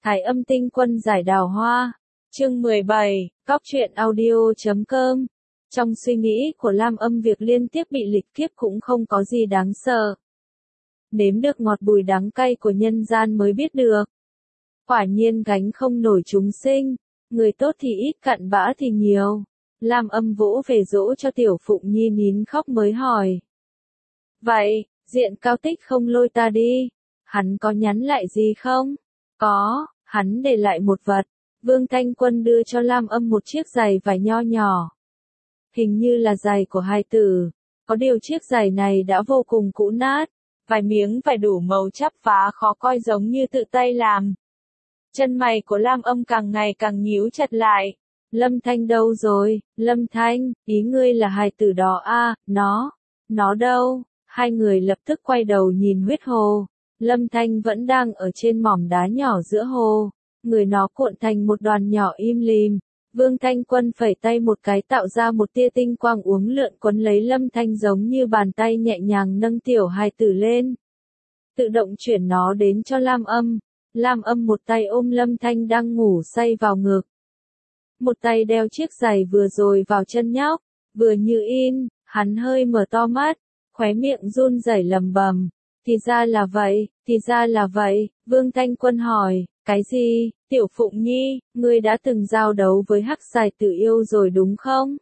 Thái Âm Tinh Quân giải đào hoa. Chương 17, Cóc truyện audio.com. Trong suy nghĩ của Lam Âm việc liên tiếp bị lịch kiếp cũng không có gì đáng sợ. Nếm được ngọt bùi đắng cay của nhân gian mới biết được. Quả nhiên gánh không nổi chúng sinh, người tốt thì ít cặn bã thì nhiều. Lam Âm vỗ về dỗ cho Tiểu Phụng Nhi nín khóc mới hỏi. Vậy, Diện Cao Tích không lôi ta đi, hắn có nhắn lại gì không? Có, hắn để lại một vật. Vương Thanh Quân đưa cho Lam Âm một chiếc giày vải nho nhỏ. Hình như là giày của hài tử, có điều chiếc giày này đã vô cùng cũ nát, vài miếng vải đủ màu chắp vá khó coi giống như tự tay làm. Chân mày của Lam Âm càng ngày càng nhíu chặt lại. Lâm Thanh đâu rồi? Lâm Thanh, ý ngươi là hài tử đó à, nó đâu? Hai người lập tức quay đầu nhìn huyết hồ. Lâm Thanh vẫn đang ở trên mỏm đá nhỏ giữa hồ, người nó cuộn thành một đoàn nhỏ im lìm. Vương Thanh Quân phẩy tay một cái tạo ra một tia tinh quang uốn lượn quấn lấy Lâm Thanh giống như bàn tay nhẹ nhàng nâng tiểu hài tử lên. Tự động chuyển nó đến cho Lam Âm. Lam Âm một tay ôm Lâm Thanh đang ngủ say vào ngực. Một tay đeo chiếc giày vừa rồi vào chân nhóc, vừa như in, hắn hơi mở to mắt, khóe miệng run rẩy lầm bầm. Thì ra là vậy, Vương Thanh Quân hỏi, cái gì, Tiểu Phụng Nhi, ngươi đã từng giao đấu với Hắc Xài Tử Yêu rồi đúng không?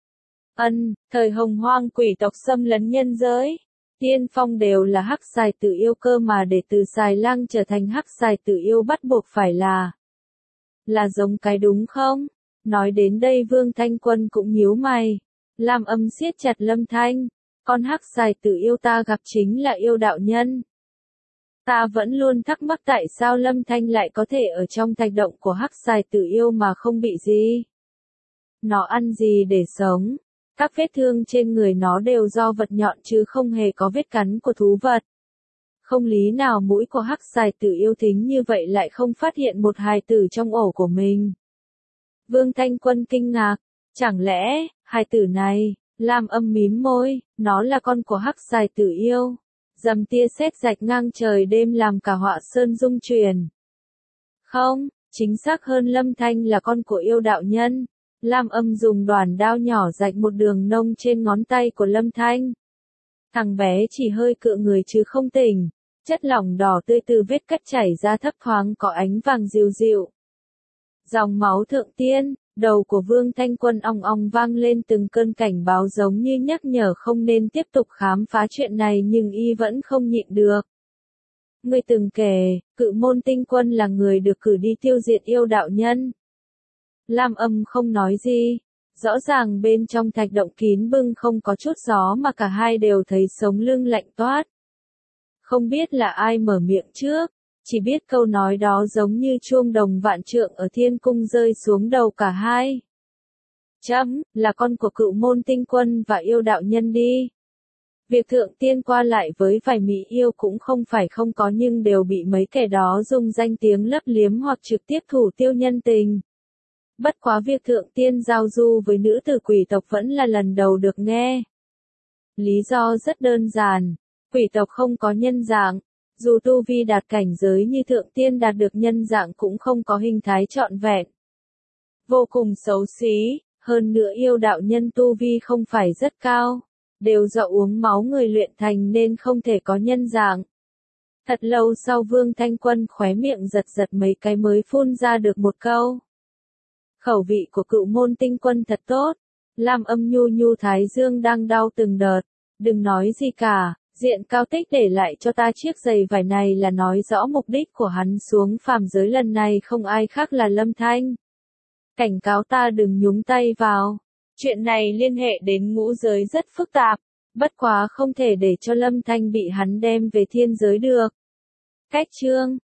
Thời Hồng Hoang quỷ tộc xâm lấn nhân giới, tiên phong đều là Hắc Xài Tử Yêu cơ mà để từ Xài Lang trở thành Hắc Xài Tử Yêu bắt buộc phải là giống cái đúng không? Nói đến đây Vương Thanh Quân cũng nhíu mày. Lam Âm siết chặt Lâm Thanh. Con Hắc Xài Tử Yêu ta gặp chính là yêu đạo nhân. Ta vẫn luôn thắc mắc tại sao Lâm Thanh lại có thể ở trong thạch động của Hắc Xài Tử Yêu mà không bị gì. Nó ăn gì để sống? Các vết thương trên người nó đều do vật nhọn chứ không hề có vết cắn của thú vật. Không lý nào mũi của Hắc Xài Tử Yêu thính như vậy lại không phát hiện một hài tử trong ổ của mình. Vương Thanh Quân kinh ngạc, chẳng lẽ, hài tử này, Lam Âm mím môi, nó là con của Hắc Xài Tử Yêu. Dầm tia sét rạch ngang trời đêm làm cả họa sơn rung chuyển. Không, chính xác hơn Lâm Thanh là con của yêu đạo nhân. Lam Âm dùng đoàn đao nhỏ rạch một đường nông trên ngón tay của Lâm Thanh. Thằng bé chỉ hơi cựa người chứ không tỉnh, chất lỏng đỏ tươi từ vết cắt chảy ra thấp thoáng có ánh vàng dịu dịu. Dòng máu thượng tiên, đầu của Vương Thanh Quân ong ong vang lên từng cơn cảnh báo giống như nhắc nhở không nên tiếp tục khám phá chuyện này nhưng y vẫn không nhịn được. Người từng kể, Cự Môn Tinh Quân là người được cử đi tiêu diệt yêu đạo nhân. Lam Âm không nói gì, rõ ràng bên trong thạch động kín bưng không có chút gió mà cả hai đều thấy sống lưng lạnh toát. Không biết là ai mở miệng trước. Chỉ biết câu nói đó giống như chuông đồng vạn trượng ở thiên cung rơi xuống đầu cả hai. Là con của Cự Môn Tinh Quân và yêu đạo nhân đi. Việc thượng tiên qua lại với vài mỹ yêu cũng không phải không có nhưng đều bị mấy kẻ đó dùng danh tiếng lấp liếm hoặc trực tiếp thủ tiêu nhân tình. Bất quá việc thượng tiên giao du với nữ tử quỷ tộc vẫn là lần đầu được nghe. Lý do rất đơn giản, quỷ tộc không có nhân dạng. Dù tu vi đạt cảnh giới như thượng tiên đạt được nhân dạng cũng không có hình thái trọn vẹn. Vô cùng xấu xí, hơn nữa yêu đạo nhân tu vi không phải rất cao, đều do uống máu người luyện thành nên không thể có nhân dạng. Thật lâu sau Vương Thanh Quân khóe miệng giật giật mấy cái mới phun ra được một câu. Khẩu vị của Cự Môn Tinh Quân thật tốt. Lam Âm nhu nhu thái dương đang đau từng đợt, đừng nói gì cả. Diện Cao Tích để lại cho ta chiếc giày vải này là nói rõ mục đích của hắn xuống phàm giới lần này không ai khác là Lâm Thanh. Cảnh cáo ta đừng nhúng tay vào. Chuyện này liên hệ đến ngũ giới rất phức tạp, bất quá không thể để cho Lâm Thanh bị hắn đem về thiên giới được. Cách chương